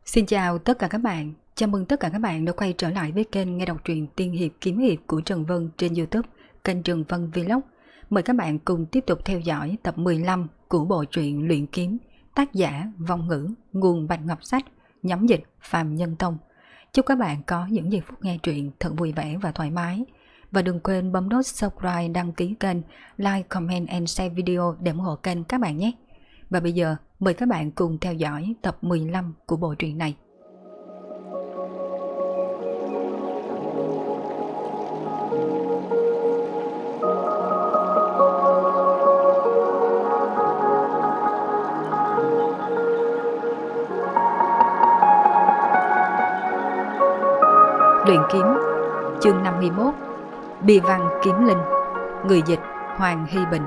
Xin chào tất cả các bạn, chào mừng tất cả các bạn đã quay trở lại với kênh nghe đọc truyện tiên hiệp kiếm hiệp của Trần Vân trên YouTube, kênh Trần Vân Vlog. Mời các bạn cùng tiếp tục theo dõi tập 15 của bộ truyện Luyện Kiếm, tác giả Vong Ngữ, nguồn Bạch Ngọc Sách, nhóm dịch Phạm Nhân Tông. Chúc các bạn có những giây phút nghe truyện thật vui vẻ và thoải mái. Và đừng quên bấm nút subscribe, đăng ký kênh, like, comment and share video để ủng hộ kênh các bạn nhé. Và bây giờ mời các bạn cùng theo dõi tập 15 của bộ truyện này. Luyện kiếm, chương 51, Bi Văn Kiếm Linh, người dịch Hoàng Hy Bình.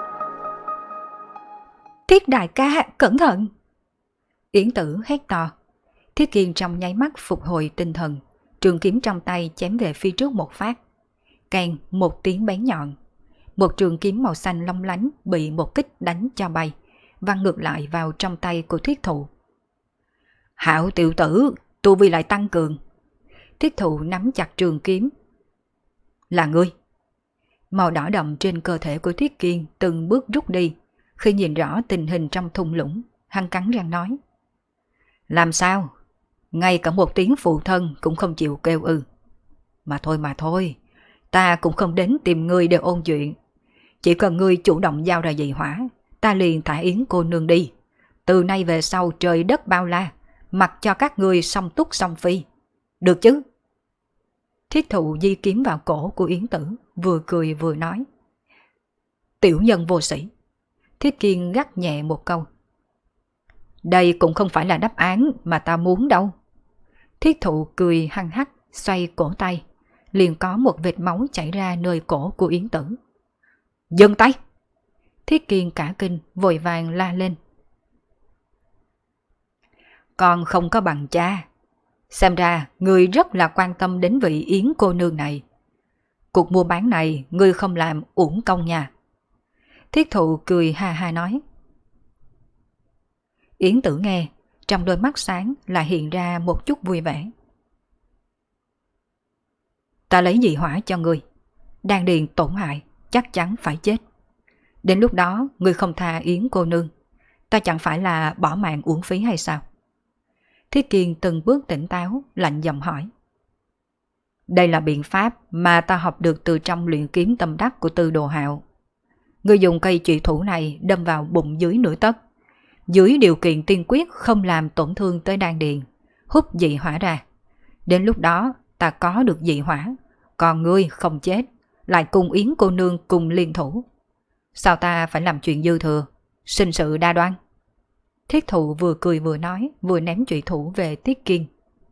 Thiết đại ca, cẩn thận! Yến Tử hét to. Thiết Kiên trong nháy mắt phục hồi tinh thần, trường kiếm trong tay chém về phía trước một phát. Kèn một tiếng bén nhọn. Một trường kiếm màu xanh long lánh bị một kích đánh cho bay, văng ngược lại vào trong tay của Thiết Thụ. Hạo tiểu tử, tu vi lại tăng cường. Thiết Thụ nắm chặt trường kiếm. Là ngươi. Màu đỏ đậm trên cơ thể của Thiết Kiên từng bước rút đi. Khi nhìn rõ tình hình trong thung lũng, hắn cắn răng nói. Làm sao? Ngay cả một tiếng phụ thân cũng không chịu kêu ư. Mà thôi, ta cũng không đến tìm ngươi để ôn chuyện. Chỉ cần ngươi chủ động giao ra dị hỏa, ta liền thả Yến cô nương đi. Từ nay về sau trời đất bao la, mặc cho các ngươi song túc song phi. Được chứ? Thiết Thụ di kiếm vào cổ của Yến Tử, vừa cười vừa nói. Tiểu nhân vô sĩ. Thiết Kiên gắt nhẹ một câu. Đây cũng không phải là đáp án mà ta muốn đâu. Thiết Thụ cười hăng hắc, xoay cổ tay. Liền có một vệt máu chảy ra nơi cổ của Yến Tử. Dừng tay! Thiết Kiên cả kinh, vội vàng la lên. Con không có bằng cha. Xem ra ngươi rất là quan tâm đến vị Yến cô nương này. Cuộc mua bán này ngươi không làm uổng công nha. Thiết Thụ cười ha ha nói. Yến Tử nghe, trong đôi mắt sáng lại hiện ra một chút vui vẻ. Ta lấy dị hỏa cho ngươi, đan điền tổn hại, chắc chắn phải chết. Đến lúc đó ngươi không tha Yến cô nương, ta chẳng phải là bỏ mạng uổng phí hay sao? Thiết Kiên từng bước tỉnh táo, lạnh giọng hỏi. Đây là biện pháp mà ta học được từ trong luyện kiếm tâm đắc của Tư Đồ Hạo. Ngươi dùng cây trụy thủ này đâm vào bụng dưới nửa tấc, dưới điều kiện tiên quyết không làm tổn thương tới đan điền, hút dị hỏa ra. Đến lúc đó ta có được dị hỏa, còn ngươi không chết, lại cùng Yến cô nương cùng liên thủ. Sao ta phải làm chuyện dư thừa, sinh sự đa đoan? Thiết Thụ vừa cười vừa nói, vừa ném trụy thủ về Thiết Kiên.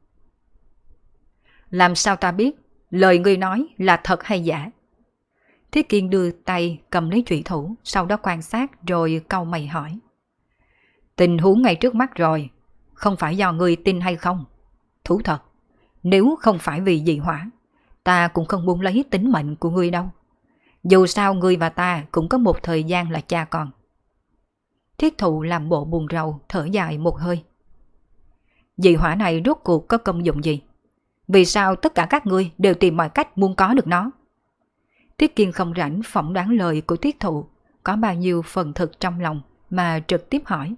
Làm sao ta biết lời ngươi nói là thật hay giả? Thiết Kiên đưa tay cầm lấy trụy thủ, sau đó quan sát rồi cau mày hỏi. Tình huống ngay trước mắt rồi, không phải do ngươi tin hay không? Thú thật, nếu không phải vì dị hỏa, ta cũng không muốn lấy tính mệnh của ngươi đâu. Dù sao ngươi và ta cũng có một thời gian là cha con. Thiết Thụ làm bộ buồn rầu, thở dài một hơi. Dị hỏa này rốt cuộc có công dụng gì? Vì sao tất cả các ngươi đều tìm mọi cách muốn có được nó? Thiết Kiên không rảnh phỏng đoán lời của Thiết Thụ có bao nhiêu phần thực trong lòng mà trực tiếp hỏi.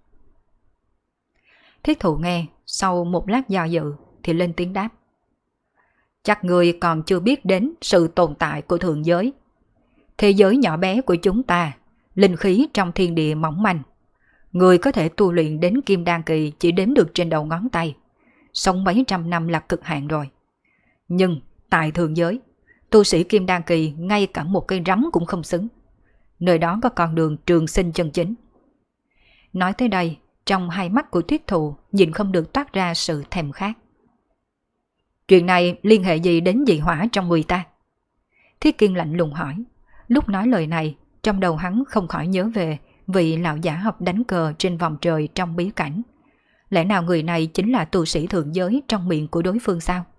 Thiết Thụ nghe, sau một lát do dự thì lên tiếng đáp. Chắc ngươi còn chưa biết đến sự tồn tại của thượng giới. Thế giới nhỏ bé của chúng ta, linh khí trong thiên địa mỏng manh. Ngươi có thể tu luyện đến kim đan kỳ chỉ đếm được trên đầu ngón tay. Sống mấy trăm năm là cực hạn rồi. Nhưng tại thượng giới, tu sĩ kim đan kỳ ngay cả một cây rắm cũng không xứng. Nơi đó có con đường trường sinh chân chính. Nói tới đây, trong hai mắt của Thiết Thụ nhìn không được toát ra sự thèm khát. Chuyện này liên hệ gì đến dị hỏa trong người ta? Thiết Kiên lạnh lùng hỏi. Lúc nói lời này, trong đầu hắn không khỏi nhớ về vị lão giả học đánh cờ trên vòng trời trong bí cảnh. Lẽ nào người này chính là tu sĩ thượng giới trong miệng của đối phương sao?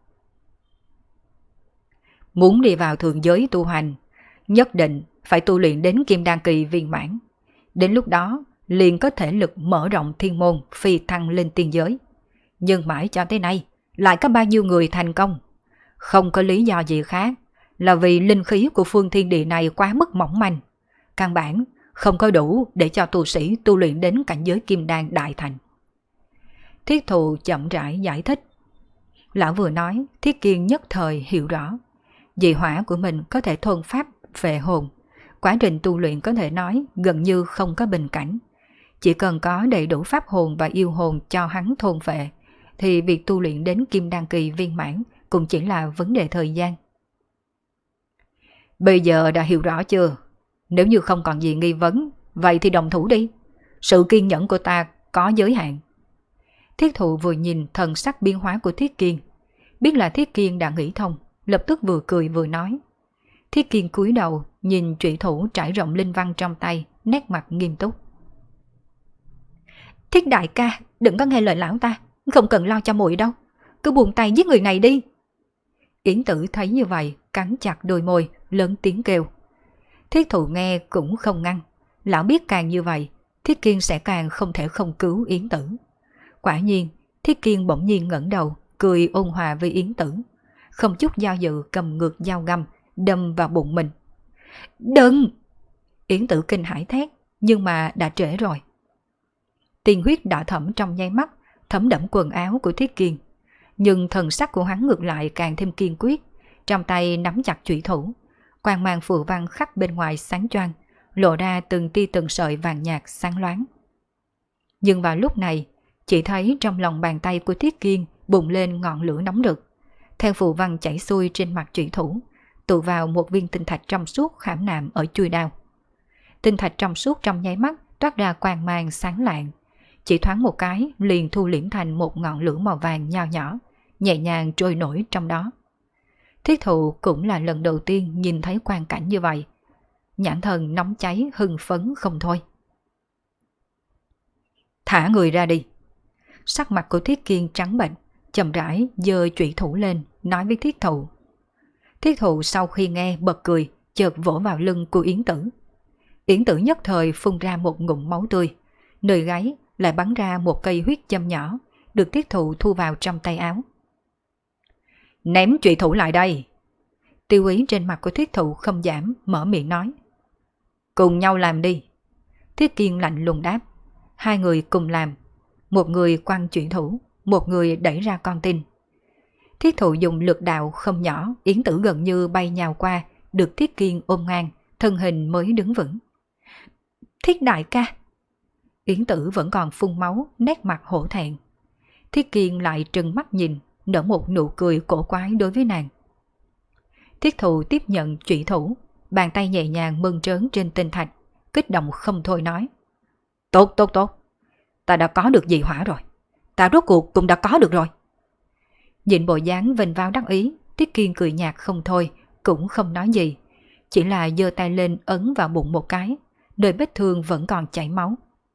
Muốn đi vào thượng giới tu hành, nhất định phải tu luyện đến kim đan kỳ viên mãn. Đến lúc đó liền có thể lực mở rộng thiên môn, phi thăng lên tiên giới. Nhưng mãi cho tới nay, lại có bao nhiêu người thành công. Không có lý do gì khác, là vì linh khí của phương thiên địa này quá mức mỏng manh. Căn bản, không có đủ để cho tu sĩ tu luyện đến cảnh giới kim đan đại thành. Thiết Thụ chậm rãi giải thích. Lão vừa nói, Thiết Kiên nhất thời hiểu rõ. Dị hỏa của mình có thể thuần pháp về hồn. Quá trình tu luyện có thể nói gần như không có bình cảnh. Chỉ cần có đầy đủ pháp hồn và yêu hồn cho hắn thôn vệ, thì việc tu luyện đến kim đan kỳ viên mãn cũng chỉ là vấn đề thời gian. Bây giờ đã hiểu rõ chưa? Nếu như không còn gì nghi vấn, vậy thì đồng thủ đi. Sự kiên nhẫn của ta có giới hạn. Thiết Thụ vừa nhìn thần sắc biến hóa của Thiết Kiên, biết là Thiết Kiên đã nghĩ thông, lập tức vừa cười vừa nói. Thiết Kiên cúi đầu nhìn trụy thủ trải rộng linh văn trong tay, nét mặt nghiêm túc. Thiết đại ca, đừng có nghe lời lão ta, không cần lo cho muội đâu, cứ buông tay giết người này đi. Yến Tử thấy như vậy, cắn chặt đôi môi, lớn tiếng kêu. Thiết Thụ nghe cũng không ngăn, lão biết càng như vậy, Thiết Kiên sẽ càng không thể không cứu Yến Tử. Quả nhiên, Thiết Kiên bỗng nhiên ngẩng đầu, cười ôn hòa với Yến Tử, không chút do dự cầm ngược dao găm, đâm vào bụng mình. Đừng! Yến Tử kinh hãi thét, nhưng mà đã trễ rồi. Tiên huyết đỏ thẫm trong nháy mắt, thấm đẫm quần áo của Thiết Kiên. Nhưng thần sắc của hắn ngược lại càng thêm kiên quyết, trong tay nắm chặt chủy thủ. Quang mang phù văn khắp bên ngoài sáng choang, lộ ra từng tia từng sợi vàng nhạt sáng loáng. Nhưng vào lúc này, chỉ thấy trong lòng bàn tay của Thiết Kiên bùng lên ngọn lửa nóng rực. Theo phù văn chảy xuôi trên mặt chủy thủ, tụ vào một viên tinh thạch trong suốt khảm nạm ở chuôi đao. Tinh thạch trong suốt trong nháy mắt toát ra quang mang sáng lạng, chỉ thoáng một cái liền thu liễm thành một ngọn lửa màu vàng nho nhỏ, nhẹ nhàng trôi nổi trong đó. Thiết Thụ cũng là lần đầu tiên nhìn thấy quang cảnh như vậy, nhãn thần nóng cháy hưng phấn không thôi. Thả người ra đi. Sắc mặt của Thiết Kiên trắng bệch, chậm rãi giơ chủy thủ lên, nói với Thiết Thụ. Thiết Thụ sau khi nghe bật cười, chợt vỗ vào lưng của Yến Tử. Yến Tử nhất thời phun ra một ngụm máu tươi, nơi gáy lại bắn ra một cây huyết châm nhỏ, được Thiết Thụ thu vào trong tay áo. Ném chủy thủ lại đây. Tiêu ý trên mặt của Thiết Thụ không giảm, mở miệng nói. Cùng nhau làm đi. Thiết Kiên lạnh lùng đáp. Hai người cùng làm. Một người quăng chủy thủ, một người đẩy ra con tin. Thiết Thụ dùng lực đạo không nhỏ, Yến Tử gần như bay nhào qua, được Thiết Kiên ôm ngang, thân hình mới đứng vững. Thiết đại ca. Yến Tử vẫn còn phun máu, nét mặt hổ thẹn. Thiết Kiên lại trừng mắt nhìn, nở một nụ cười cổ quái đối với nàng. Thiết Thụ tiếp nhận chủy thủ, bàn tay nhẹ nhàng mơn trớn trên tinh thạch, kích động không thôi nói. Tốt, tốt, tốt. Ta đã có được dị hỏa rồi. Ta rốt cuộc cũng đã có được rồi. Nhìn bộ dáng vênh váo đắc ý, Thiết Kiên cười nhạt không thôi, cũng không nói gì. Chỉ là giơ tay lên ấn vào bụng một cái, nơi vết thương vẫn còn chảy máu.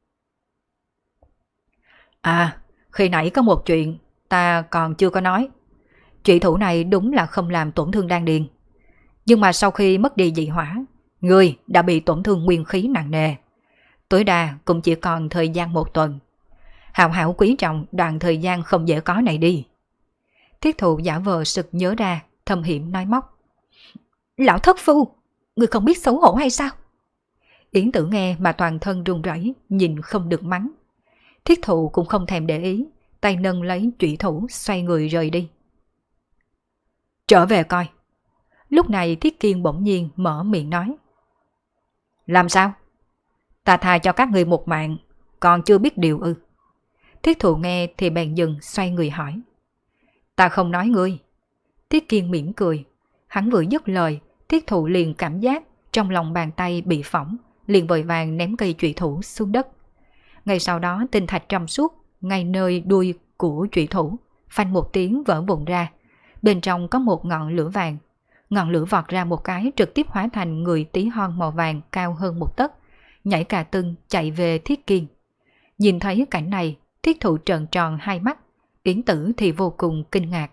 À, khi nãy có một chuyện ta còn chưa có nói. Chủy thủ này đúng là không làm tổn thương đan điền. Nhưng mà sau khi mất đi dị hỏa, người đã bị tổn thương nguyên khí nặng nề. Tối đa cũng chỉ còn thời gian 1 tuần. Hảo hảo quý trọng đoạn thời gian không dễ có này đi. Thiết Thụ giả vờ sực nhớ ra, thâm hiểm nói móc. Lão thất phu, người không biết xấu hổ hay sao? Yến Tử nghe mà toàn thân run rẩy, nhìn không được mắng. Thiết Thụ cũng không thèm để ý, tay nâng lấy chủy thủ xoay người rời đi. Trở về coi. Lúc này Thiết Kiên bỗng nhiên mở miệng nói. Làm sao? Ta tha cho các người một mạng, còn chưa biết điều ư? Thiết Thụ nghe thì bèn dừng xoay người hỏi. Ta không nói ngươi. Thiết Kiên mỉm cười. Hắn vừa dứt lời, Thiết Thụ liền cảm giác trong lòng bàn tay bị phỏng, liền vội vàng ném cây chủy thủ xuống đất. Ngay sau đó tinh thạch trong suốt ngay nơi đuôi của chủy thủ, phanh một tiếng vỡ vụn ra. Bên trong có một ngọn lửa vàng. Ngọn lửa vọt ra một cái trực tiếp hóa thành người tí hon màu vàng cao hơn 1 tấc, nhảy cà tưng chạy về Thiết Kiên. Nhìn thấy cảnh này, Thiết Thụ trợn tròn hai mắt, Yến Tử thì vô cùng kinh ngạc.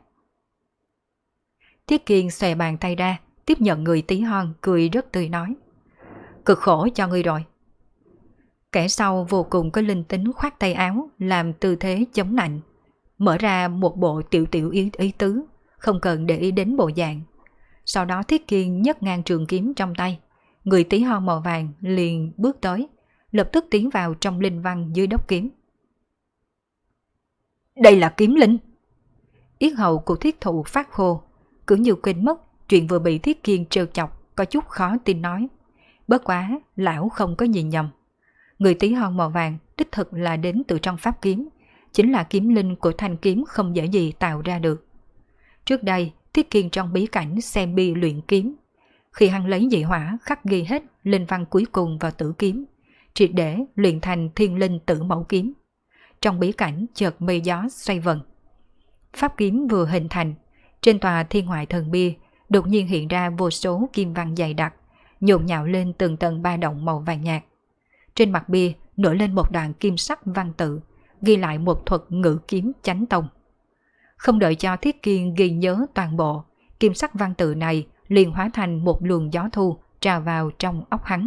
Thiết Kiên xòe bàn tay ra, tiếp nhận người tí hon, cười rất tươi nói. Cực khổ cho ngươi rồi. Kẻ sau vô cùng có linh tính khoát tay áo, làm tư thế chống nạnh. mở ra một bộ tiểu tiểu ý tứ, không cần để ý đến bộ dạng. Sau đó Thiết Kiên nhấc ngang trường kiếm trong tay, người tí hon màu vàng liền bước tới, lập tức tiến vào trong linh văn dưới đốc kiếm. Đây là kiếm linh. Yết hầu của Thiết Thụ phát khô, cứ như quên mất chuyện vừa bị Thiết Kiên trêu chọc, có chút khó tin nói. Bất quá, lão không có nhìn nhầm. Người tí hon màu vàng đích thực là đến từ trong pháp kiếm, chính là kiếm linh của thanh kiếm không dễ gì tạo ra được. Trước đây, Thiết Kiên trong bí cảnh xem bi luyện kiếm, khi hắn lấy dị hỏa khắc ghi hết linh văn cuối cùng vào tử kiếm, triệt để luyện thành thiên linh tử mẫu kiếm. Trong bí cảnh chợt mây gió xoay vần. Pháp kiếm vừa hình thành, trên tòa thiên ngoại thần bia đột nhiên hiện ra vô số kim văn dày đặc, nhộn nhạo lên từng tầng ba động màu vàng nhạt. Trên mặt bia nổi lên một đoạn kim sắc văn tự, ghi lại một thuật ngự kiếm chánh tông. Không đợi cho Thiết Kiên ghi nhớ toàn bộ, kim sắc văn tự này liền hóa thành một luồng gió thu trào vào trong óc hắn.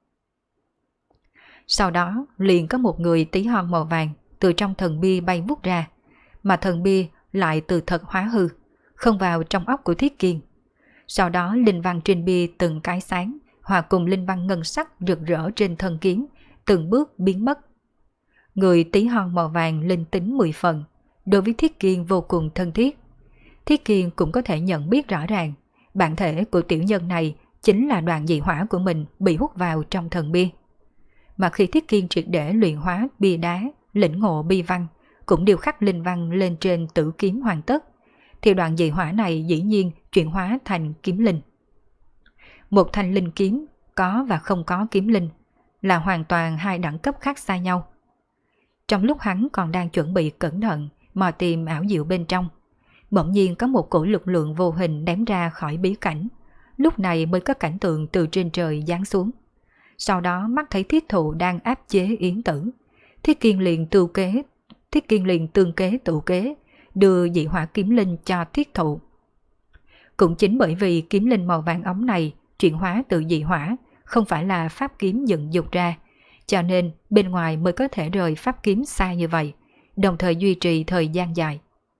Sau đó liền có một người tí hon màu vàng từ trong thần bia bay vút ra, mà thần bia lại từ thật hóa hư, không vào trong óc của Thiết Kiên. Sau đó linh văn trên bia từng cái sáng, hòa cùng linh văn ngân sắc rực rỡ trên thân kiếm, từng bước biến mất. Người tí hon màu vàng linh tính 10 phần, đối với Thiết Kiên vô cùng thân thiết. Thiết Kiên cũng có thể nhận biết rõ ràng, bản thể của tiểu nhân này chính là đoàn dị hỏa của mình bị hút vào trong thần bia. Mà khi Thiết Kiên triệt để luyện hóa bia đá, lĩnh ngộ bi văn, cũng điều khắc linh văn lên trên tử kiếm hoàn tất, thì đoạn dị hỏa này dĩ nhiên chuyển hóa thành kiếm linh. Một thanh linh kiếm có và không có kiếm linh là hoàn toàn hai đẳng cấp khác xa nhau. Trong lúc hắn còn đang chuẩn bị cẩn thận mò tìm ảo diệu bên trong, bỗng nhiên có một cổ lực lượng vô hình ném ra khỏi bí cảnh. Lúc này mới có cảnh tượng từ trên trời giáng xuống. Sau đó mắt thấy Thiết Thụ đang áp chế Yến Tử, Thiết Kiên liền tương kế tự kế, đưa dị hỏa kiếm linh cho Thiết Thụ. Cũng chính bởi vì kiếm linh màu vàng ống này chuyển hóa từ dị hỏa, không phải là pháp kiếm dựng dục ra, cho nên bên ngoài mới có thể rời pháp kiếm xa như vậy, đồng thời duy trì thời gian dài.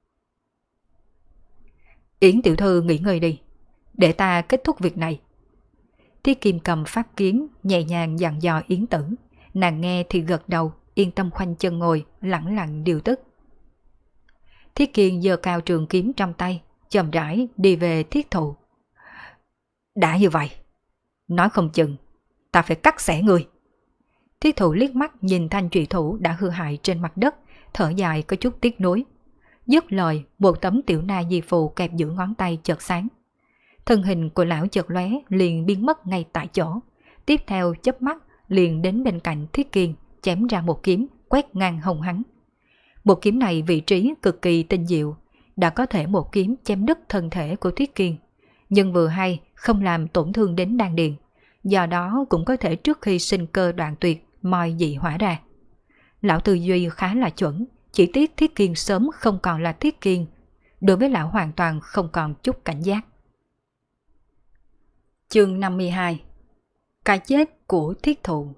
Yến tiểu thư nghỉ ngơi đi, để ta kết thúc việc này. Thiết Kim cầm pháp kiếm, nhẹ nhàng dặn dò Yến Tử, nàng nghe thì gật đầu, yên tâm khoanh chân ngồi, lẳng lặng điều tức. Thiết Kiên giơ cao trường kiếm trong tay, chậm rãi đi về Thiết Thụ. Đã như vậy, nói không chừng, ta phải cắt xẻ người. Thiết Thụ liếc mắt nhìn thanh trụy thủ đã hư hại trên mặt đất, thở dài có chút tiếc nuối. Dứt lời, một tấm tiểu na di phù kẹp giữa ngón tay chợt sáng. Thân hình của lão chợt lóe liền biến mất ngay tại chỗ. Tiếp theo chớp mắt liền đến bên cạnh Thiết Kiên, chém ra một kiếm quét ngang hông hắn. Một kiếm này vị trí cực kỳ tinh diệu, đã có thể một kiếm chém đứt thân thể của Thiết Kiên, nhưng vừa hay không làm tổn thương đến đan điền, do đó cũng có thể trước khi sinh cơ đoạn tuyệt moi dị hỏa ra. Lão tư duy khá là chuẩn, chỉ tiếc Thiết Kiên sớm không còn là Thiết Kiên, đối với lão hoàn toàn không còn chút cảnh giác. Chương 52. Cái chết của Thiết Thụ.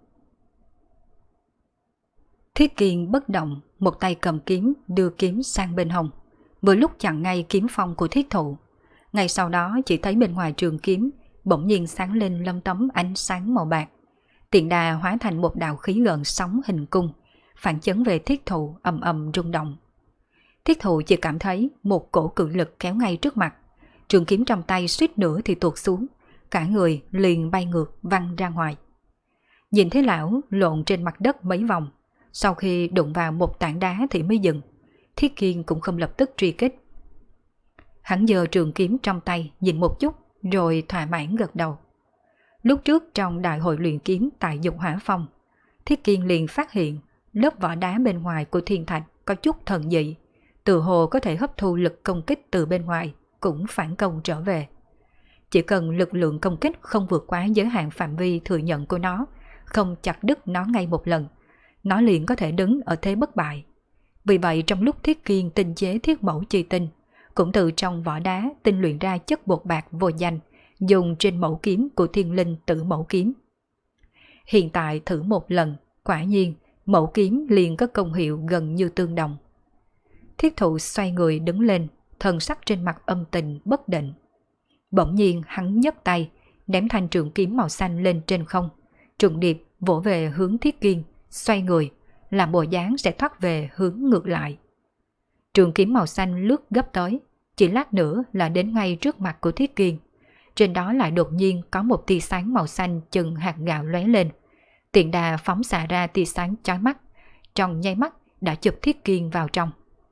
Thiết Kiên bất động, một tay cầm kiếm đưa kiếm sang bên hông, vừa lúc chặn ngay kiếm phong của Thiết Thụ. Ngay sau đó chỉ thấy bên ngoài trường kiếm bỗng nhiên sáng lên lấm tấm ánh sáng màu bạc, tiện đà hóa thành một đạo khí gợn sóng hình cung, phản chấn về Thiết Thụ ầm ầm rung động. Thiết Thụ chỉ cảm thấy một cổ cự lực kéo ngay trước mặt, trường kiếm trong tay suýt nữa thì tuột xuống, cả người liền bay ngược văng ra ngoài. Nhìn thấy lão lộn trên mặt đất mấy vòng, sau khi đụng vào một tảng đá thì mới dừng. Thiết Kiên cũng không lập tức truy kích. Hắn giơ trường kiếm trong tay nhìn một chút rồi thỏa mãn gật đầu. Lúc trước trong đại hội luyện kiếm tại Dục Hỏa Phong, Thiết Kiên liền phát hiện lớp vỏ đá bên ngoài của thiên thạch có chút thần dị, tự hồ có thể hấp thu lực công kích từ bên ngoài, cũng phản công trở về. Chỉ cần lực lượng công kích không vượt quá giới hạn phạm vi thừa nhận của nó, không chặt đứt nó ngay một lần, nó liền có thể đứng ở thế bất bại. Vì vậy trong lúc Thiết Kiên tinh chế thiết mẫu chi tinh, cũng từ trong vỏ đá tinh luyện ra chất bột bạc vô danh, dùng trên mẫu kiếm của thiên linh tử mẫu kiếm. Hiện tại thử một lần, quả nhiên mẫu kiếm liền có công hiệu gần như tương đồng. Thiết Thụ xoay người đứng lên, thần sắc trên mặt âm tình bất định. Bỗng nhiên hắn nhấc tay, ném thanh trường kiếm màu xanh lên trên không, trùng điệp vỗ về hướng Thiết Kiên, xoay người, làm bộ dáng sẽ thoát về hướng ngược lại. Trường kiếm màu xanh lướt gấp tới, chỉ lát nữa là đến ngay trước mặt của Thiết Kiên. Trên đó lại đột nhiên có một tia sáng màu xanh chừng hạt gạo lóe lên, tiện đà phóng xạ ra tia sáng chói mắt, trong nháy mắt đã chụp Thiết Kiên vào trong.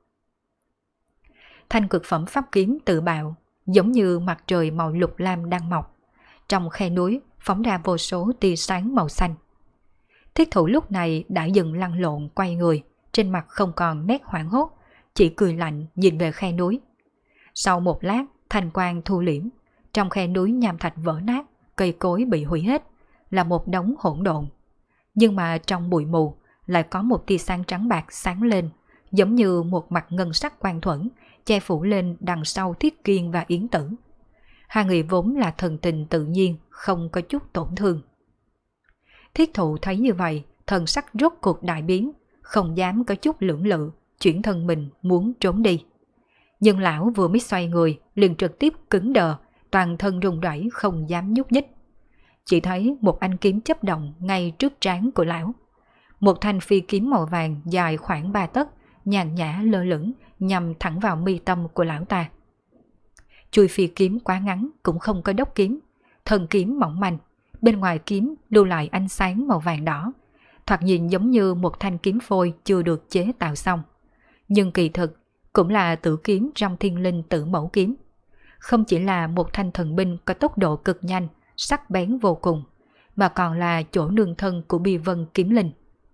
Thanh cực phẩm pháp kiếm tự bạo, giống như mặt trời màu lục lam đang mọc, trong khe núi phóng ra vô số tia sáng màu xanh. Thiết Thụ lúc này đã dừng lăn lộn quay người, trên mặt không còn nét hoảng hốt, chỉ cười lạnh nhìn về khe núi. Sau một lát, thanh quang thu liễm, trong khe núi nham thạch vỡ nát, cây cối bị hủy hết, là một đống hỗn độn. Nhưng mà trong bụi mù lại có một tia sáng trắng bạc sáng lên, giống như một mặt ngân sắc quang thuẫn, che phủ lên đằng sau Thiết Kiên và Yến Tử. Hai người vốn là thần tình tự nhiên, không có chút tổn thương. Thiết Thụ thấy như vậy, thần sắc rốt cuộc đại biến, không dám có chút lưỡng lự, chuyển thân mình muốn trốn đi. Nhưng lão vừa mới xoay người, liền trực tiếp cứng đờ, toàn thân run rẩy không dám nhúc nhích. Chỉ thấy một ánh kiếm chớp động ngay trước trán của lão. Một thanh phi kiếm màu vàng dài khoảng 3 tấc, nhàn nhã lơ lửng nhằm thẳng vào mi tâm của lão ta. Chuôi phi kiếm quá ngắn cũng không có đốc kiếm, thân kiếm mỏng manh, bên ngoài kiếm lưu lại ánh sáng màu vàng đỏ, thoạt nhìn giống như một thanh kiếm phôi chưa được chế tạo xong. Nhưng kỳ thực cũng là tử kiếm trong Thiên Linh Tử Mẫu kiếm. Không chỉ là một thanh thần binh có tốc độ cực nhanh, sắc bén vô cùng, mà còn là chỗ nương thân của Bi Vân kiếm linh.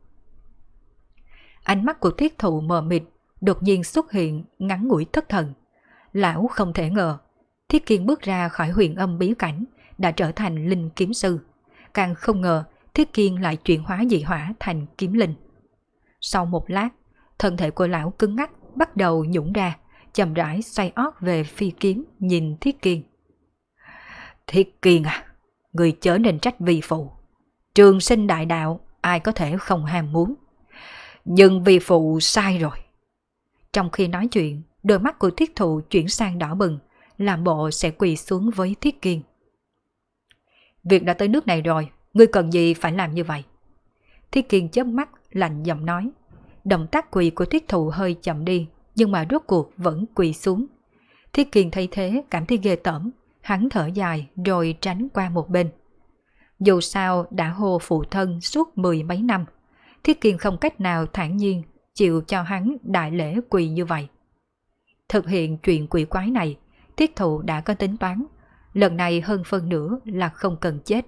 Ánh mắt của Thiết Thụ mờ mịt, đột nhiên xuất hiện ngắn ngủi thất thần. Lão không thể ngờ, Thiết Kiên bước ra khỏi huyền âm bí cảnh đã trở thành linh kiếm sư. Càng không ngờ Thiết Kiên lại chuyển hóa dị hỏa thành kiếm linh. Sau một lát, thân thể của lão cứng ngắc bắt đầu nhũn ra, chậm rãi xoay ót về phi kiếm nhìn Thiết Kiên. Thiết Kiên à, người chớ nên trách vi phụ. Trường sinh đại đạo, ai có thể không ham muốn. Nhưng vi phụ sai rồi. Trong khi nói chuyện, đôi mắt của Thiết Thụ chuyển sang đỏ bừng, làm bộ sẽ quỳ xuống với Thiết Kiên. Việc đã tới nước này rồi, ngươi cần gì phải làm như vậy? Thiết Kiên chớp mắt, lạnh giọng nói. Động tác quỳ của Thiết Thụ hơi chậm đi, nhưng mà rốt cuộc vẫn quỳ xuống. Thiết Kiên thấy thế cảm thấy ghê tởm, hắn thở dài rồi tránh qua một bên. Dù sao đã hô phụ thân suốt 10 mấy năm, Thiết Kiên không cách nào thản nhiên chịu cho hắn đại lễ quỳ như vậy. Thực hiện chuyện quỷ quái này, Thiết Thụ đã có tính toán, lần này hơn phân nửa là không cần chết.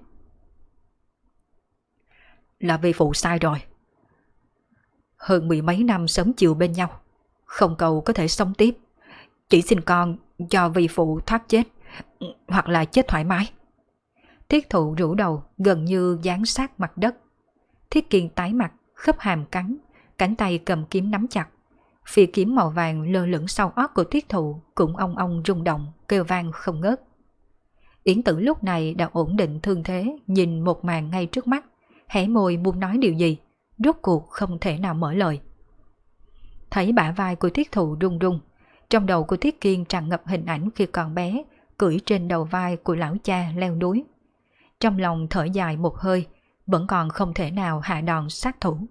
Là vì phụ sai rồi. Hơn 10 mấy năm sớm chiều bên nhau, không cầu có thể sống tiếp. Chỉ xin con cho vì phụ thoát chết, hoặc là chết thoải mái. Thiết Thụ rũ đầu gần như dán sát mặt đất. Thiết Kiên tái mặt, khớp hàm cắn, cánh tay cầm kiếm nắm chặt. Phi kiếm màu vàng lơ lửng sau ót của Thiết Thụ cũng ong ong rung động, kêu vang không ngớt. Yến Tử lúc này đã ổn định thương thế, nhìn một màn ngay trước mắt, hé môi muốn nói điều gì, rốt cuộc không thể nào mở lời. Thấy bả vai của Thiết Thụ rung rung, trong đầu của Thiết Kiên tràn ngập hình ảnh khi còn bé, cưỡi trên đầu vai của lão cha leo núi. Trong lòng thở dài một hơi, vẫn còn không thể nào hạ đòn sát thủ.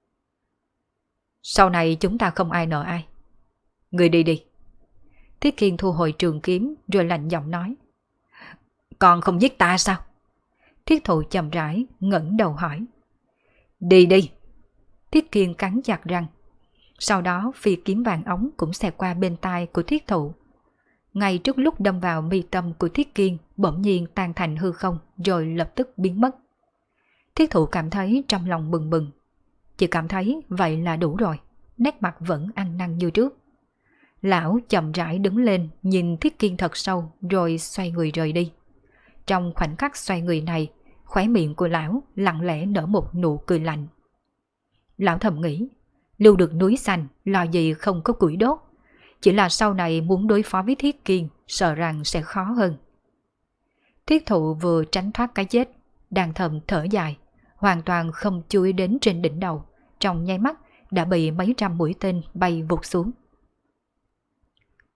Sau này chúng ta không ai nợ ai. Người đi đi. Thiết Kiên thu hồi trường kiếm rồi lạnh giọng nói. Còn không giết ta sao? Thiết Thụ chậm rãi ngẩng đầu hỏi. Đi đi. Thiết Kiên cắn chặt răng. Sau đó phi kiếm vàng ống cũng xẹt qua bên tai của Thiết Thụ. Ngay trước lúc đâm vào mi tâm của Thiết Kiên, bỗng nhiên tan thành hư không rồi lập tức biến mất. Thiết Thụ cảm thấy trong lòng bừng bừng. Chỉ cảm thấy vậy là đủ rồi, nét mặt vẫn ăn năn như trước. Lão chậm rãi đứng lên nhìn Thiết Kiên thật sâu rồi xoay người rời đi. Trong khoảnh khắc xoay người này, khóe miệng của lão lặng lẽ nở một nụ cười lạnh. Lão thầm nghĩ, lưu được núi xanh lo gì không có củi đốt. Chỉ là sau này muốn đối phó với Thiết Kiên sợ rằng sẽ khó hơn. Thiết Thụ vừa tránh thoát cái chết, đang thầm thở dài, hoàn toàn không chú ý đến trên đỉnh đầu, trong nháy mắt đã bị mấy trăm mũi tên bay vụt xuống.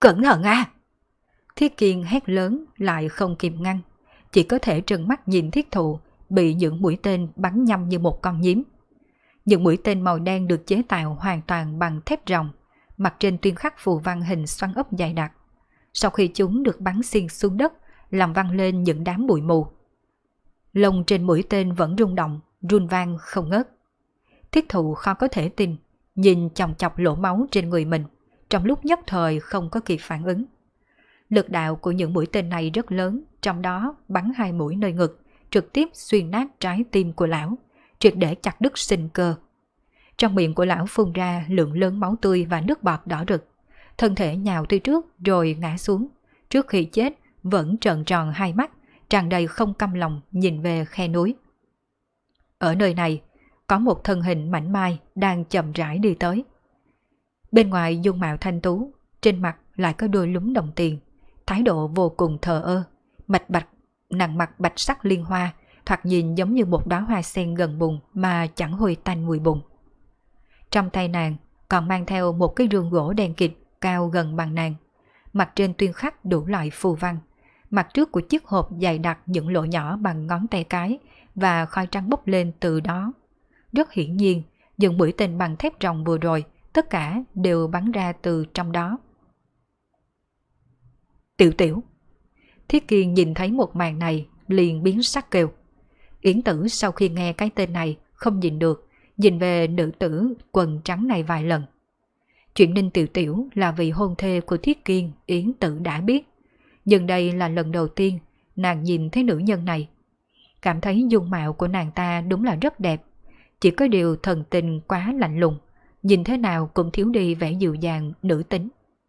Cẩn thận a! Thiết Kiên hét lớn lại không kịp ngăn, chỉ có thể trừng mắt nhìn Thiết Thụ bị những mũi tên bắn nhăm như một con nhím. Những mũi tên màu đen được chế tạo hoàn toàn bằng thép ròng, mặt trên tuyên khắc phù văn hình xoắn ốc dày đặc. Sau khi chúng được bắn xuyên xuống đất, làm văng lên những đám bụi mù. Lông trên mũi tên vẫn rung động, run vang không ngớt. Thiết Thụ khó có thể tin, nhìn chòng chọc lỗ máu trên người mình, trong lúc nhất thời không có kịp phản ứng. Lực đạo của những mũi tên này rất lớn, trong đó bắn 2 mũi nơi ngực, trực tiếp xuyên nát trái tim của lão, triệt để chặt đứt sinh cơ. Trong miệng của lão phun ra lượng lớn máu tươi và nước bọt đỏ rực, thân thể nhào tới trước rồi ngã xuống, trước khi chết vẫn trợn tròn hai mắt, tràn đầy không căm lòng nhìn về khe núi. Ở nơi này, có một thân hình mảnh mai đang chậm rãi đi tới. Bên ngoài dung mạo thanh tú, trên mặt lại có đôi lúm đồng tiền, thái độ vô cùng thờ ơ, bạch bạch, nặng mặt bạch sắc liên hoa, thoạt nhìn giống như một đóa hoa sen gần bùn mà chẳng hôi tanh mùi bùn. Trong tay nàng còn mang theo một cái rương gỗ đen kịt cao gần bằng nàng, mặt trên tuyên khắc đủ loại phù văn, mặt trước của chiếc hộp dày đặc những lỗ nhỏ bằng ngón tay cái và khói trắng bốc lên từ đó. Rất hiển nhiên, những mũi tên bằng thép ròng vừa rồi, tất cả đều bắn ra từ trong đó. Tiểu Tiểu. Thiết Kiên nhìn thấy một màn này, liền biến sắc kêu. Yến Tử sau khi nghe cái tên này không nhìn được, nhìn về nữ tử quần trắng này vài lần. Chuyện Ninh Tiểu Tiểu là vì hôn thê của Thiết Kiên, Yến Tử đã biết. Nhưng đây là lần đầu tiên nàng nhìn thấy nữ nhân này. Cảm thấy dung mạo của nàng ta đúng là rất đẹp. Chỉ có điều thần tình quá lạnh lùng, nhìn thế nào cũng thiếu đi vẻ dịu dàng nữ tính.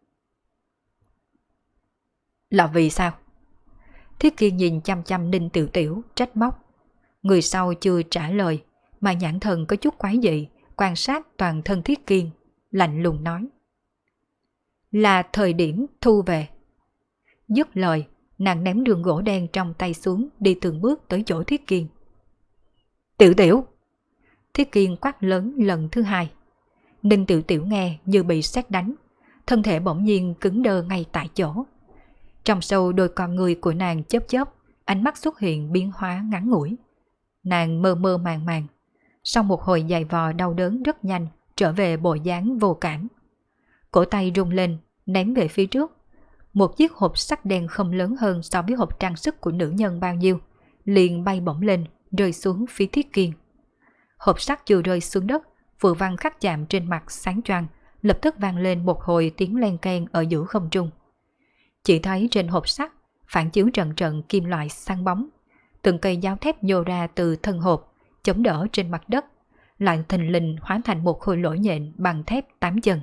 Là vì sao? Thiết Kiên nhìn chăm chăm Ninh Tiểu Tiểu, trách móc. Người sau chưa trả lời, mà nhãn thần có chút quái dị, quan sát toàn thân Thiết Kiên, lạnh lùng nói. Là thời điểm thu về. Dứt lời, nàng ném đường gỗ đen trong tay xuống, đi từng bước tới chỗ Thiết Kiên. Tiểu Tiểu! Thiết Kiên quát lớn lần thứ hai. Ninh Tiểu Tiểu nghe như bị sét đánh, thân thể bỗng nhiên cứng đơ ngay tại chỗ. Trong sâu đôi con người của nàng chớp chớp, ánh mắt xuất hiện biến hóa ngắn ngủi. Nàng mơ mơ màng màng, sau một hồi giày vò đau đớn rất nhanh, trở về bộ dáng vô cảm. Cổ tay rung lên, ném về phía trước. Một chiếc hộp sắt đen không lớn hơn so với hộp trang sức của nữ nhân bao nhiêu, liền bay bổng lên, rơi xuống phía Thiết Kiên. Hộp sắt chưa rơi xuống đất, phù văn khắc chạm trên mặt sáng choang, lập tức vang lên một hồi tiếng len keng ở giữa không trung. Chỉ thấy trên hộp sắt phản chiếu trận trận kim loại sáng bóng, từng cây giáo thép nhô ra từ thân hộp, chống đỡ trên mặt đất, lại thình lình hóa thành một khối lỗ nhện bằng thép 8 chân.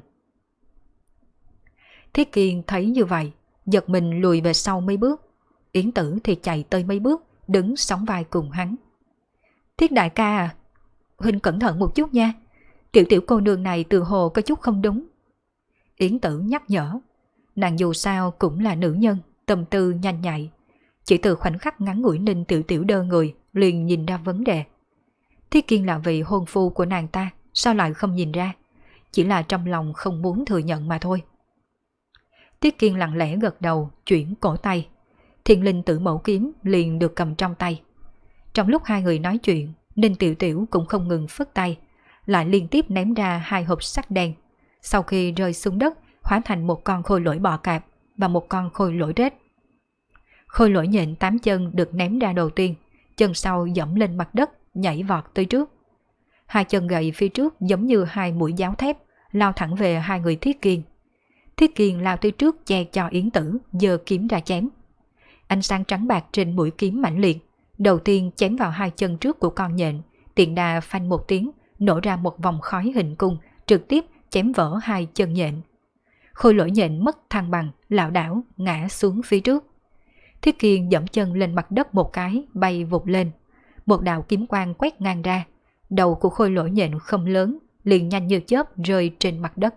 Thiết Kiên thấy như vậy, giật mình lùi về sau mấy bước. Yến Tử thì chạy tới mấy bước, đứng sóng vai cùng hắn. Thiết đại ca à, huynh cẩn thận một chút nha, Tiểu Tiểu cô nương này từ hồ có chút không đúng. Yến Tử nhắc nhở, nàng dù sao cũng là nữ nhân, tâm tư nhanh nhạy. Chỉ từ khoảnh khắc ngắn ngủi Ninh Tiểu Tiểu đơ người, liền nhìn ra vấn đề. Thiết Kiên là vị hôn phu của nàng ta, sao lại không nhìn ra? Chỉ là trong lòng không muốn thừa nhận mà thôi. Thiết Kiên lặng lẽ gật đầu, chuyển cổ tay. Thiên linh tử mẫu kiếm liền được cầm trong tay. Trong lúc hai người nói chuyện, Ninh Tiểu Tiểu cũng không ngừng phất tay, lại liên tiếp ném ra 2 hộp sắt đen. Sau khi rơi xuống đất, hóa thành một con khôi lỗi bò cạp và một con khôi lỗi rết. Khôi lỗi nhện 8 chân được ném ra đầu tiên, chân sau dẫm lên mặt đất, nhảy vọt tới trước. 2 chân gậy phía trước giống như 2 mũi giáo thép, lao thẳng về hai người Thiết Kiên. Thiết Kiên lao tới trước che cho Yến Tử, giơ kiếm ra chém. Ánh sáng trắng bạc trên mũi kiếm mãnh liệt, đầu tiên chém vào 2 chân trước của con nhện, tiện đà phanh một tiếng, nổ ra một vòng khói hình cung, trực tiếp chém vỡ 2 chân nhện. Khôi lỗi nhện mất thăng bằng, lảo đảo ngã xuống phía trước. Thiết Kiên dẫm chân lên mặt đất một cái, bay vụt lên. Một đạo kiếm quang quét ngang ra, đầu của khôi lỗi nhện không lớn, liền nhanh như chớp rơi trên mặt đất.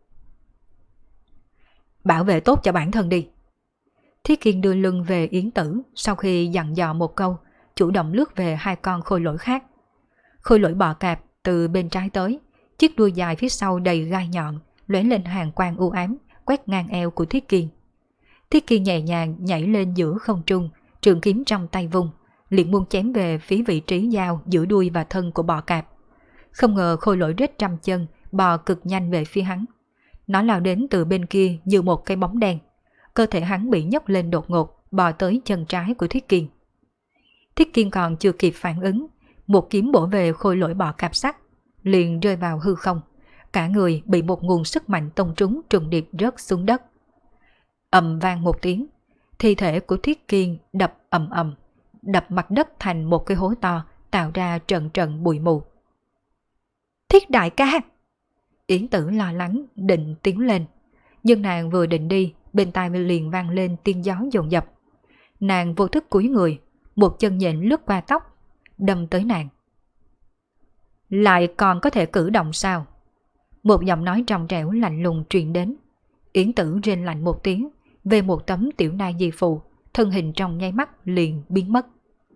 Bảo vệ tốt cho bản thân đi. Thiết Kiên đưa lưng về Yến Tử, sau khi dặn dò một câu, chủ động lướt về 2 con khôi lỗi khác. Khôi lỗi bò cạp từ bên trái tới, chiếc đuôi dài phía sau đầy gai nhọn, lóe lên hàn quang u ám, quét ngang eo của Thiết Kiên. Thiết Kiên nhẹ nhàng nhảy lên giữa không trung, trường kiếm trong tay vung, liền muốn chém về phía vị trí dao giữa đuôi và thân của bò cạp. Không ngờ khôi lỗi rết trăm chân, bò cực nhanh về phía hắn. Nó lao đến từ bên kia như một cái bóng đen. Cơ thể hắn bị nhấc lên đột ngột, bò tới chân trái của Thiết Kiên. Thiết Kiên còn chưa kịp phản ứng, một kiếm bổ về khôi lỗi bò cạp sắt, liền rơi vào hư không. Cả người bị một nguồn sức mạnh tông trúng trùng điệp rớt xuống đất. Ầm vang một tiếng, thi thể của Thiết Kiên đập ầm ầm, đập mặt đất thành một cái hố to, tạo ra trận trận bụi mù. Thiết đại ca! Yến Tử lo lắng định tiến lên, nhưng nàng vừa định đi, bên tai liền vang lên tiếng gió dồn dập. Nàng vô thức cúi người, một chân nhện lướt qua tóc, đâm tới nàng. Lại còn có thể cử động sao? Một giọng nói trong trẻo lạnh lùng truyền đến. Yến Tử rên lạnh một tiếng, về một tấm tiểu nai di phù, thân hình trong nháy mắt liền biến mất.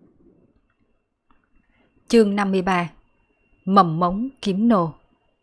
Chương 53. Mầm mống kiếm nô.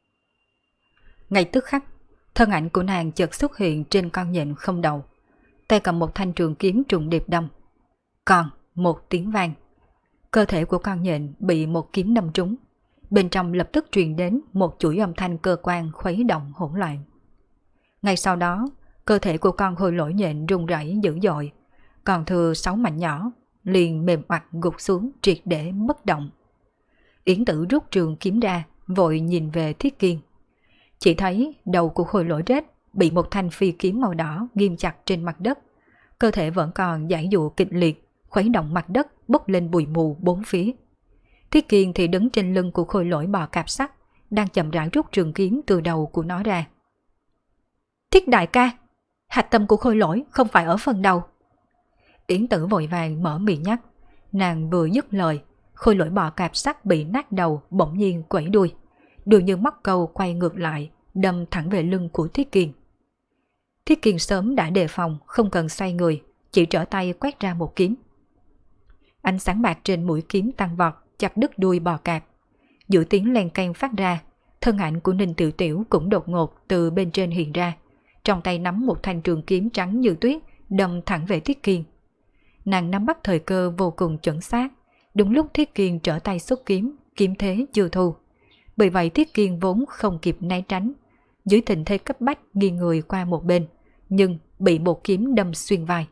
Ngay tức khắc, thân ảnh của nàng chợt xuất hiện trên con nhện không đầu, tay cầm một thanh trường kiếm trùng điệp đâm. Còn một tiếng vang, cơ thể của con nhện bị một kiếm đâm trúng, bên trong lập tức truyền đến một chuỗi âm thanh cơ quan khuấy động hỗn loạn. Ngay sau đó, cơ thể của con khôi lỗi nhện rung rẩy dữ dội, còn thừa 6 mảnh nhỏ liền mềm oặt gục xuống triệt để bất động. Yến Tử rút trường kiếm ra, vội nhìn về Thiết Kiên. Chỉ thấy đầu của khôi lỗi rết bị một thanh phi kiếm màu đỏ ghim chặt trên mặt đất, cơ thể vẫn còn giãy dụa kịch liệt, khuấy động mặt đất bốc lên bụi mù bốn phía. Thiết Kiên thì đứng trên lưng của khôi lỗi bò cạp sắt, đang chậm rãi rút trường kiếm từ đầu của nó ra. Thiết đại ca, hạch tâm của khôi lỗi không phải ở phần đầu. Yến Tử vội vàng mở miệng nhắc. Nàng vừa dứt lời, khôi lỗi bò cạp sắt bị nát đầu bỗng nhiên quẩy đuôi, đuôi như móc câu quay ngược lại, đâm thẳng về lưng của Thiết Kiên. Thiết Kiên sớm đã đề phòng, không cần xoay người, chỉ trở tay quét ra một kiếm. Ánh sáng bạc trên mũi kiếm tăng vọt, chặt đứt đuôi bò cạp. Giữa tiếng len keng phát ra, thân ảnh của Ninh Tiểu Tiểu cũng đột ngột từ bên trên hiện ra, trong tay nắm một thanh trường kiếm trắng như tuyết, đâm thẳng về Thiết Kiên. Nàng nắm bắt thời cơ vô cùng chuẩn xác, đúng lúc Thiết Kiên trở tay xuất kiếm, kiếm thế chưa thu. Bởi vậy Thiết Kiên vốn không kịp né tránh, dưới tình thế cấp bách nghiêng người qua một bên, nhưng bị một kiếm đâm xuyên vai.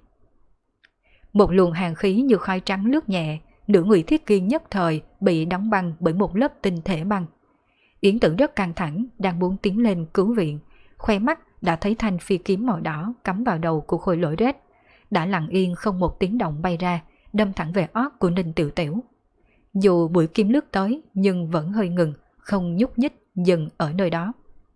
Một luồng hàn khí như khói trắng lướt nhẹ, nửa người Thiết Kiên nhất thời bị đóng băng bởi một lớp tinh thể băng. Yến Tử rất căng thẳng, đang muốn tiến lên cứu viện, khoe mắt đã thấy thanh phi kiếm màu đỏ cắm vào đầu của khôi lỗi rết, đã lặng yên không một tiếng động bay ra, đâm thẳng về ót của Ninh Tiểu Tiểu. Dù mũi kiếm lướt tới nhưng vẫn hơi ngừng, không nhúc nhích, dừng ở nơi đó.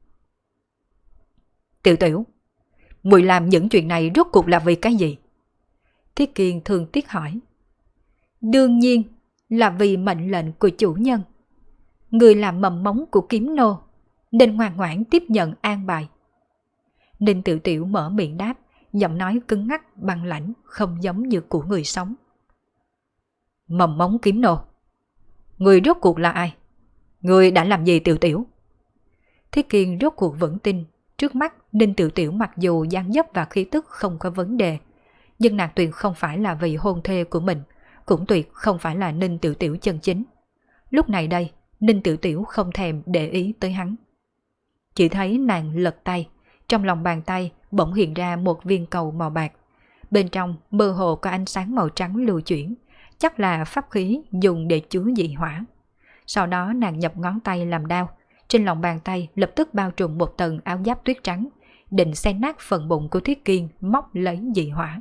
Tiểu Tiểu, muội làm những chuyện này rốt cuộc là vì cái gì? Thiết Kiên thương tiếc hỏi. Đương nhiên là vì mệnh lệnh của chủ nhân. Người làm mầm mống của kiếm nô, nên ngoan ngoãn tiếp nhận an bài. Ninh Tiểu Tiểu mở miệng đáp, giọng nói cứng ngắc băng lãnh, không giống như của người sống. Mầm mống kiếm nô? Người rốt cuộc là ai? Người đã làm gì Tiểu Tiểu? Thiết Kiên rốt cuộc vững tin, trước mắt Ninh Tiểu Tiểu mặc dù dáng dấp và khí tức không có vấn đề, nhưng nàng tuyệt không phải là vị hôn thê của mình, cũng tuyệt không phải là Ninh Tiểu Tiểu chân chính. Lúc này đây, Ninh Tiểu Tiểu không thèm để ý tới hắn. Chỉ thấy nàng lật tay, trong lòng bàn tay bỗng hiện ra một viên cầu màu bạc. Bên trong mơ hồ có ánh sáng màu trắng lưu chuyển, chắc là pháp khí dùng để chứa dị hỏa. Sau đó nàng nhập ngón tay làm đao, trên lòng bàn tay lập tức bao trùm một tầng áo giáp tuyết trắng, định xé nát phần bụng của Thiết Kiên, móc lấy dị hỏa.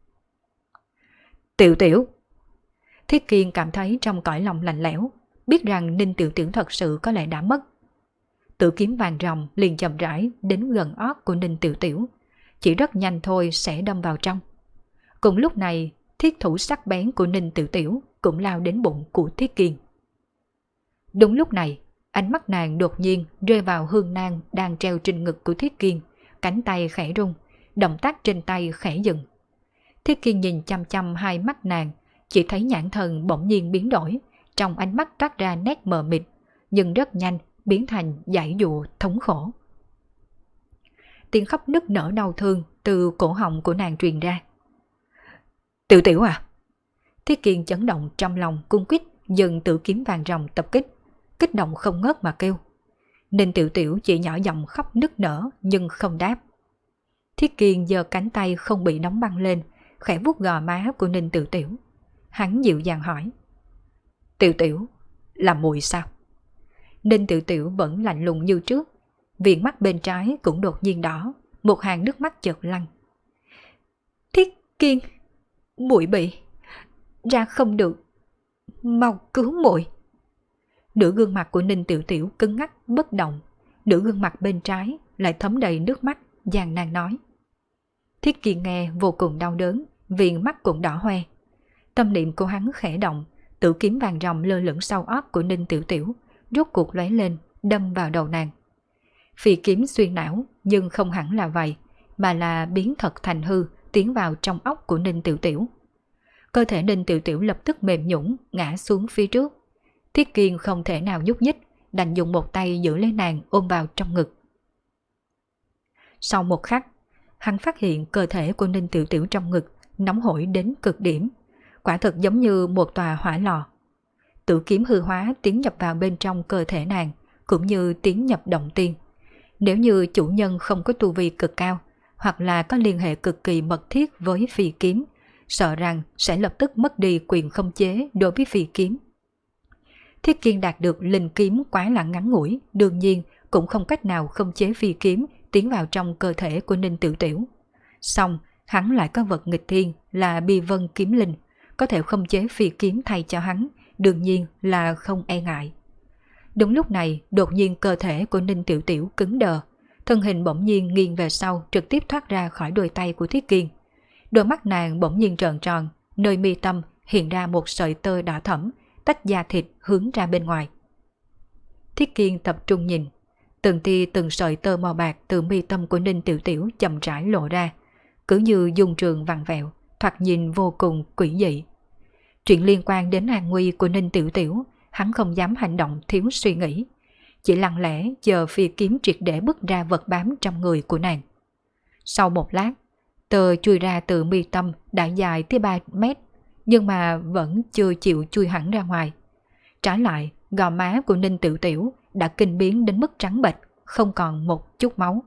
Tiểu Tiểu! Thiết Kiên cảm thấy trong cõi lòng lạnh lẽo, biết rằng Ninh Tiểu Tiểu thật sự có lẽ đã mất. Tử kiếm vàng ròng liền chậm rãi đến gần ót của Ninh Tiểu Tiểu, chỉ rất nhanh thôi sẽ đâm vào trong. Cùng lúc này, thiết thủ sắc bén của Ninh Tiểu Tiểu cũng lao đến bụng của Thiết Kiên. Đúng lúc này, ánh mắt nàng đột nhiên rơi vào hương nang đang treo trên ngực của Thiết Kiên, cánh tay khẽ rung, động tác trên tay khẽ dừng. Thiết Kiên nhìn chăm chăm hai mắt nàng, chỉ thấy nhãn thần bỗng nhiên biến đổi, trong ánh mắt toát ra nét mờ mịt, nhưng rất nhanh biến thành giãy dụa thống khổ. tiếng khóc nức nở đau thương từ cổ họng của nàng truyền ra. Tiểu Tiểu à! Thiết Kiên chấn động trong lòng cung quýt dừng tự kiếm vàng rồng tập kích, kích động không ngớt mà kêu. Ninh Tiểu Tiểu chỉ nhỏ giọng khóc nức nở nhưng không đáp. Thiết Kiên giơ cánh tay không bị đóng băng lên, khẽ vuốt gò má của Ninh Tiểu Tiểu. Hắn dịu dàng hỏi. Tiểu Tiểu, là muội sao? Ninh Tiểu Tiểu vẫn lạnh lùng như trước, viền mắt bên trái cũng đột nhiên đỏ, một hàng nước mắt chợt lăn. Thiết Kiên, muội bị ra không được, mau cứu muội. Nửa gương mặt của Ninh Tiểu Tiểu cứng ngắc bất động, nửa gương mặt bên trái lại thấm đầy nước mắt, gian nan nói. Thiết Kiên nghe vô cùng đau đớn, viền mắt cũng đỏ hoe. Tâm niệm của hắn khẽ động, tự kiếm vàng rồng lơ lửng sau óc của Ninh Tiểu Tiểu, rốt cuộc lóe lên, đâm vào đầu nàng. Phi kiếm xuyên não, nhưng không hẳn là vậy, mà là biến thật thành hư, tiến vào trong óc của Ninh Tiểu Tiểu. Cơ thể Ninh Tiểu Tiểu lập tức mềm nhũn, ngã xuống phía trước. Thiết Kiên không thể nào nhúc nhích, đành dùng một tay giữ lấy nàng ôm vào trong ngực. Sau một khắc, hắn phát hiện cơ thể của Ninh Tiểu Tiểu trong ngực nóng hổi đến cực điểm, quả thực giống như một tòa hỏa lò. Tự kiếm hư hóa tiến nhập vào bên trong cơ thể nàng, cũng như tiến nhập động tiên. Nếu như chủ nhân không có tu vi cực cao, hoặc là có liên hệ cực kỳ mật thiết với phi kiếm, sợ rằng sẽ lập tức mất đi quyền khống chế đối với phi kiếm. Thiết Kiên đạt được linh kiếm quá là ngắn ngủi, đương nhiên cũng không cách nào khống chế phi kiếm tiến vào trong cơ thể của Ninh Tiểu Tiểu. Song hắn lại có vật nghịch thiên là Bi Vân kiếm linh, có thể khống chế phi kiếm thay cho hắn, đương nhiên là không e ngại. Đúng lúc này, đột nhiên cơ thể của Ninh Tiểu Tiểu cứng đờ, thân hình bỗng nhiên nghiêng về sau, trực tiếp thoát ra khỏi đôi tay của Thiết Kiên. Đôi mắt nàng bỗng nhiên trợn tròn, nơi mi tâm hiện ra một sợi tơ đỏ thẫm, tách da thịt hướng ra bên ngoài. Thiết Kiên tập trung nhìn, từng tia từng sợi tơ màu bạc từ mi tâm của Ninh Tiểu Tiểu chậm rãi lộ ra, cứ như dung trường vặn vẹo, thoạt nhìn vô cùng quỷ dị. Chuyện liên quan đến an nguy của Ninh Tiểu Tiểu, hắn không dám hành động thiếu suy nghĩ, chỉ lặng lẽ chờ phi kiếm triệt để bứt ra vật bám trong người của nàng. Sau một lát, tơ chui ra từ mi tâm đã dài tới 3 mét, nhưng mà vẫn chưa chịu chui hẳn ra ngoài. Trái lại, gò má của Ninh Tiểu Tiểu đã kinh biến đến mức trắng bệch, không còn một chút máu.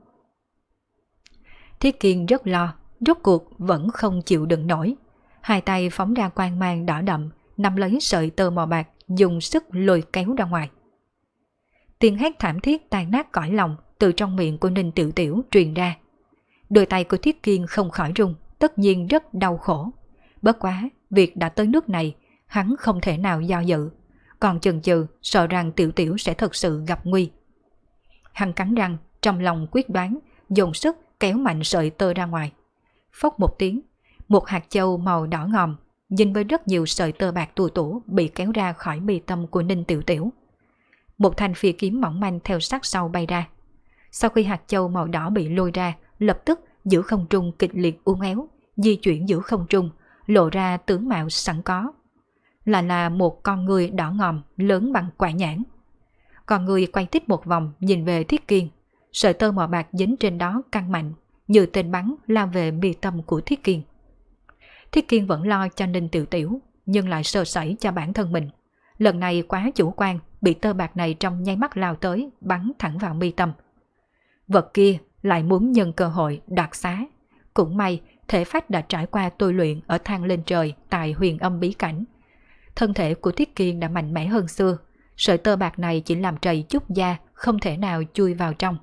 Thiết Kiên rất lo, rốt cuộc vẫn không chịu đựng nổi. Hai tay phóng ra quang mang đỏ đậm, nắm lấy sợi tơ màu bạc, dùng sức lôi kéo ra ngoài. Tiếng hét thảm thiết tan nát cõi lòng từ trong miệng của Ninh Tiểu Tiểu truyền ra. Đôi tay của Thiết Kiên không khỏi run, tất nhiên rất đau khổ. Bất quá, việc đã tới nước này, hắn không thể nào do dự, còn chần chừ sợ rằng Tiểu Tiểu sẽ thật sự gặp nguy. Hắn cắn răng, trong lòng quyết đoán, dùng sức kéo mạnh sợi tơ ra ngoài. Phốc một tiếng, một hạt châu màu đỏ ngòm, dính với rất nhiều sợi tơ bạc tua tủa bị kéo ra khỏi mi tâm của Ninh Tiểu Tiểu. Một thanh phi kiếm mỏng manh theo sát sau bay ra. Sau khi hạt châu màu đỏ bị lôi ra, lập tức giữa không trung kịch liệt uốn éo, di chuyển giữa không trung, lộ ra tướng mạo sẵn có. Là một con người đỏ ngòm lớn bằng quả nhãn. Con người quay tít một vòng nhìn về Thiết Kiên, sợi tơ màu bạc dính trên đó căng mạnh, như tên bắn lao về mi tâm của Thiết Kiên. Thiết Kiên vẫn lo cho Ninh Tiểu Tiểu, nhưng lại sợ sẩy cho bản thân mình. Lần này quá chủ quan, bị tơ bạc này trong nháy mắt lao tới, bắn thẳng vào mi tâm. Vật kia lại muốn nhân cơ hội đoạt xá. Cũng may, thể phách đã trải qua tôi luyện ở thang lên trời tại Huyền Âm bí cảnh. Thân thể của Thiết Kiên đã mạnh mẽ hơn xưa, sợi tơ bạc này chỉ làm trầy chút da, không thể nào chui vào trong.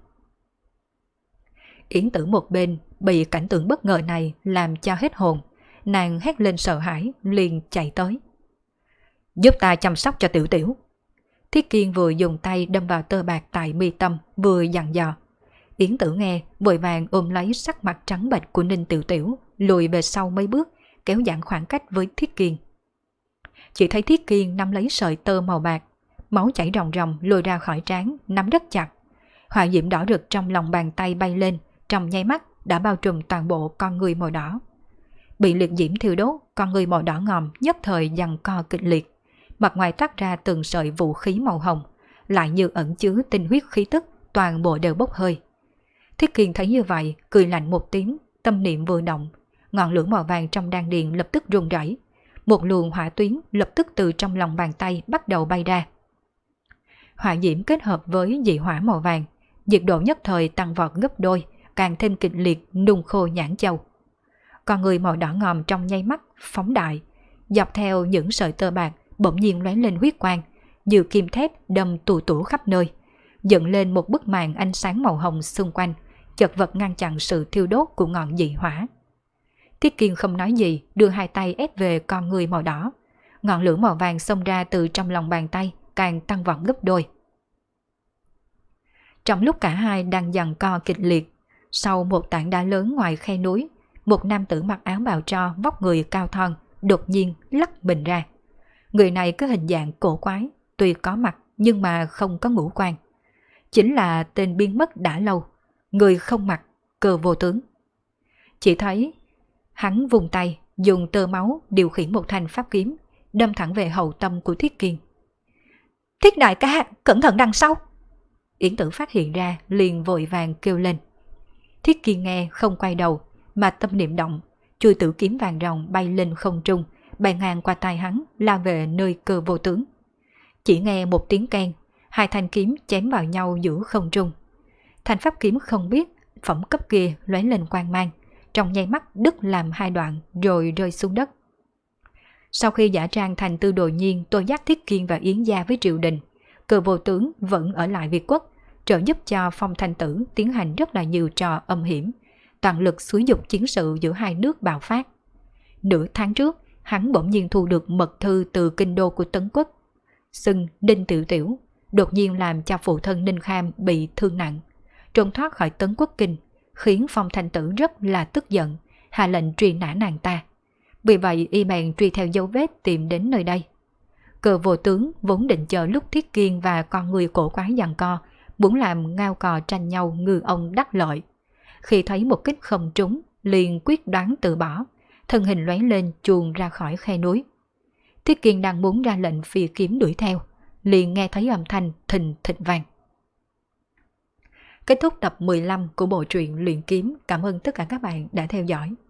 Yến Tử một bên bị cảnh tượng bất ngờ này làm cho hết hồn, nàng hét lên sợ hãi, liền chạy tới. Giúp ta chăm sóc cho Tiểu Tiểu. Thiết Kiên vừa dùng tay đâm vào tơ bạc tại mi tâm, vừa dặn dò. Yến Tử nghe, vội vàng ôm lấy sắc mặt trắng bệch của Ninh Tiểu Tiểu, lùi về sau mấy bước, kéo giãn khoảng cách với Thiết Kiên. Chỉ thấy Thiết Kiên nắm lấy sợi tơ màu bạc, máu chảy ròng ròng lùi ra khỏi trán, nắm rất chặt. Hỏa diễm đỏ rực trong lòng bàn tay bay lên, trong nháy mắt đã bao trùm toàn bộ con người màu đỏ. Bị liệt diễm thiêu đốt, con người màu đỏ ngòm nhất thời giằng co kịch liệt, mặt ngoài toát ra từng sợi vũ khí màu hồng, lại như ẩn chứa tinh huyết khí tức, toàn bộ đều bốc hơi. Thiết Kiên thấy như vậy, cười lạnh một tiếng, tâm niệm vừa động, ngọn lửa màu vàng trong đan điền lập tức rung rẩy, một luồng hỏa tuyến lập tức từ trong lòng bàn tay bắt đầu bay ra. Hỏa diễm kết hợp với dị hỏa màu vàng, nhiệt độ nhất thời tăng vọt gấp đôi, càng thêm kịch liệt nung khô nhãn châu. Con người màu đỏ ngòm trong nháy mắt phóng đại, dọc theo những sợi tơ bạc bỗng nhiên lóe lên huyết quang, như kim thép đâm tù tủ khắp nơi, dựng lên một bức màn ánh sáng màu hồng xung quanh, chật vật ngăn chặn sự thiêu đốt của ngọn dị hỏa. Thiết Kiên không nói gì, đưa hai tay ép về con người màu đỏ. Ngọn lửa màu vàng xông ra từ trong lòng bàn tay, càng tăng vọt gấp đôi. Trong lúc cả hai đang giằng co kịch liệt, sau một tảng đá lớn ngoài khe núi, một nam tử mặc áo bào tro vóc người cao thon đột nhiên lắc mình ra. Người này có hình dạng cổ quái, tuy có mặt nhưng mà không có ngũ quan. Chính là tên biến mất đã lâu, người không mặt, Cơ Vô Tướng. Chỉ thấy hắn vùng tay, dùng tơ máu điều khiển một thanh pháp kiếm, đâm thẳng về hậu tâm của Thiết Kiên. Thiết đại ca, cẩn thận đằng sau! Yến Tử phát hiện ra, liền vội vàng kêu lên. Thiết Kiên nghe không quay đầu, mà tâm niệm động, chui tử kiếm vàng ròng bay lên không trung, bay ngang qua tai hắn, lao về nơi Cơ Vô Tướng. Chỉ nghe một tiếng keng, hai thanh kiếm chém vào nhau giữa không trung. Thanh pháp kiếm không biết phẩm cấp kia lóe lên quang mang, trong nháy mắt đứt làm hai đoạn rồi rơi xuống đất. Sau khi giả trang thành Tư Đồ Nhiên tôi dắt Thiết Kiên và Yến gia với triều đình, Cơ Vô Tướng vẫn ở lại Việt Quốc, trợ giúp cho Phong Thanh Tử tiến hành rất là nhiều trò âm hiểm, toàn lực xúi dục chiến sự giữa hai nước bạo phát. Nửa tháng trước, hắn bỗng nhiên thu được mật thư từ kinh đô của Tấn Quốc, xưng Đinh Tiểu Tiểu, đột nhiên làm cho phụ thân Ninh Kham bị thương nặng, trốn thoát khỏi Tấn Quốc kinh, khiến Phong Thanh Tử rất là tức giận, hạ lệnh truy nã nàng ta. Vì vậy y bèn truy theo dấu vết tìm đến nơi đây. Cơ Vô Tướng vốn định chờ lúc Thiết Kiên và con người cổ quái giằng co, muốn làm ngao cò tranh nhau ngư ông đắc lợi. Khi thấy một kích không trúng, liền quyết đoán từ bỏ, thân hình lóe lên chuồn ra khỏi khe núi. Thiết Kiên đang muốn ra lệnh phi kiếm đuổi theo, liền nghe thấy âm thanh thình thịch vang. Kết thúc tập 15 của bộ truyện Luyện Kiếm. Cảm ơn tất cả các bạn đã theo dõi.